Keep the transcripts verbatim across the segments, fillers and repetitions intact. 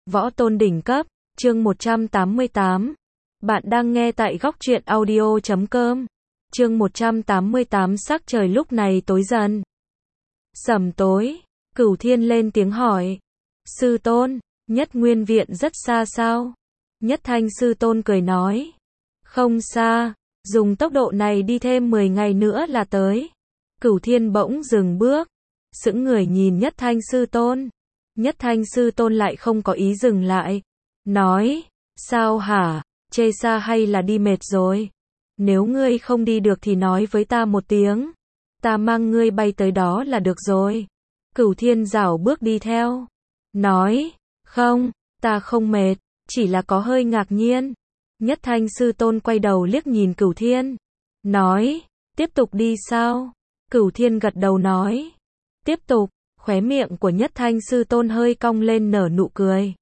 Võ tôn đỉnh cấp, chương một trăm tám mươi tám. Bạn đang nghe tại góc truyện audio chấm com. Chương một trăm tám mươi tám sắc trời lúc này tối dần. Sẩm tối, Cửu Thiên lên tiếng hỏi. Sư tôn, Nhất Nguyên Viện rất xa sao? Nhất Thanh sư tôn cười nói. Không xa, dùng tốc độ này đi thêm mười ngày nữa là tới. Cửu Thiên bỗng dừng bước, sững người nhìn Nhất Thanh sư tôn. Nhất Thanh sư tôn lại không có ý dừng lại. Nói, sao hả, chê xa hay là đi mệt rồi? Nếu ngươi không đi được thì nói với ta một tiếng. Ta mang ngươi bay tới đó là được rồi. Cửu Thiên rảo bước đi theo. Nói, không, ta không mệt, chỉ là có hơi ngạc nhiên. Nhất Thanh sư tôn quay đầu liếc nhìn Cửu Thiên. Nói, tiếp tục đi sao? Cửu Thiên gật đầu nói. Tiếp tục. Khóe miệng của Nhất Thanh sư tôn hơi cong lên nở nụ cười.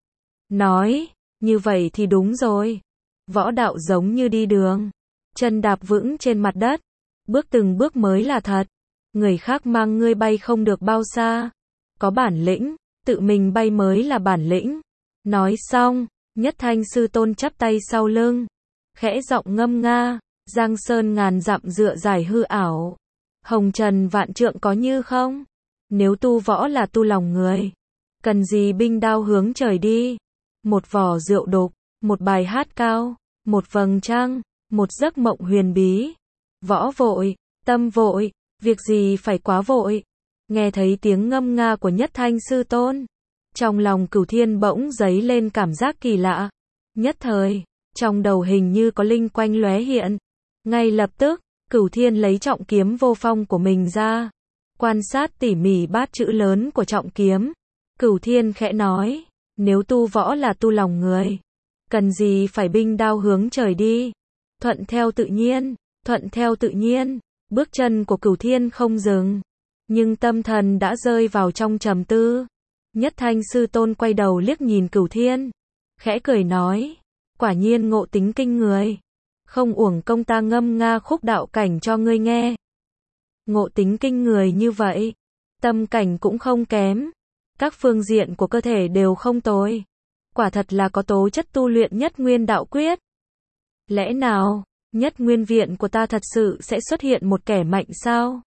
Nói, như vậy thì đúng rồi. Võ đạo giống như đi đường. Chân đạp vững trên mặt đất. Bước từng bước mới là thật. Người khác mang ngươi bay không được bao xa. Có bản lĩnh, tự mình bay mới là bản lĩnh. Nói xong, Nhất Thanh sư tôn chắp tay sau lưng. Khẽ giọng ngâm nga, giang sơn ngàn dặm dựa dài hư ảo. Hồng trần vạn trượng có như không? Nếu tu võ là tu lòng người, cần gì binh đao hướng trời đi. Một vò rượu đục, một bài hát cao, một vầng trăng, một giấc mộng huyền bí. Võ vội, tâm vội, việc gì phải quá vội. Nghe thấy tiếng ngâm nga của Nhất Thanh sư tôn, trong lòng Cửu Thiên bỗng dấy lên cảm giác kỳ lạ. Nhất thời, trong đầu hình như có linh quanh lóe hiện. Ngay lập tức, Cửu Thiên lấy trọng kiếm vô phong của mình ra. Quan sát tỉ mỉ bát chữ lớn của trọng kiếm. Cửu Thiên khẽ nói, nếu tu võ là tu lòng người, cần gì phải binh đao hướng trời đi. Thuận theo tự nhiên, thuận theo tự nhiên. Bước chân của Cửu Thiên không dừng, nhưng tâm thần đã rơi vào trong trầm tư. Nhất Thanh sư tôn quay đầu liếc nhìn Cửu Thiên, khẽ cười nói, quả nhiên ngộ tính kinh người. Không uổng công ta ngâm nga khúc đạo cảnh cho ngươi nghe. Ngộ tính kinh người như vậy, tâm cảnh cũng không kém, các phương diện của cơ thể đều không tồi. Quả thật là có tố chất tu luyện Nhất Nguyên đạo quyết. Lẽ nào, Nhất Nguyên Viện của ta thật sự sẽ xuất hiện một kẻ mạnh sao?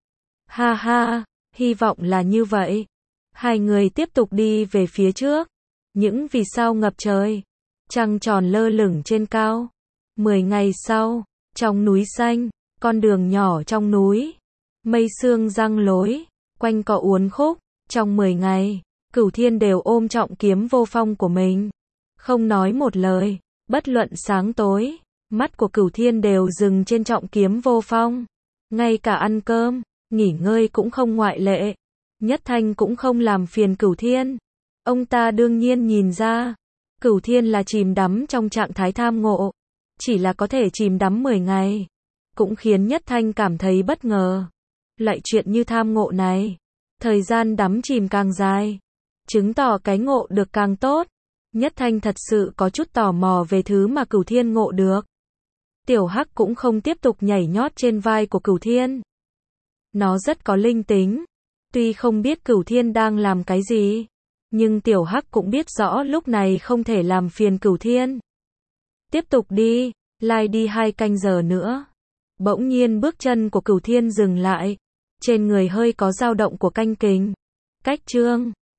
Ha ha, hy vọng là như vậy. Hai người tiếp tục đi về phía trước. Những vì sao ngập trời, trăng tròn lơ lửng trên cao. Mười ngày sau, trong núi xanh, con đường nhỏ trong núi, mây sương răng lối, quanh cỏ uốn khúc. Trong mười ngày, Cửu Thiên đều ôm trọng kiếm vô phong của mình, không nói một lời. Bất luận sáng tối, mắt của Cửu Thiên đều dừng trên trọng kiếm vô phong. Ngay cả ăn cơm, nghỉ ngơi cũng không ngoại lệ. Nhất Thanh cũng không làm phiền Cửu Thiên. Ông ta đương nhiên nhìn ra, Cửu Thiên là chìm đắm trong trạng thái tham ngộ. Chỉ là có thể chìm đắm mười ngày, cũng khiến Nhất Thanh cảm thấy bất ngờ. Loại chuyện như tham ngộ này, thời gian đắm chìm càng dài, chứng tỏ cái ngộ được càng tốt. Nhất Thanh thật sự có chút tò mò về thứ mà Cửu Thiên ngộ được. Tiểu Hắc cũng không tiếp tục nhảy nhót trên vai của Cửu Thiên. Nó rất có linh tính. Tuy không biết Cửu Thiên đang làm cái gì, nhưng Tiểu Hắc cũng biết rõ lúc này không thể làm phiền Cửu Thiên. Tiếp tục đi, lai đi hai canh giờ nữa. Bỗng nhiên bước chân của Cửu Thiên dừng lại. Trên người hơi có dao động của canh kình. Cách chương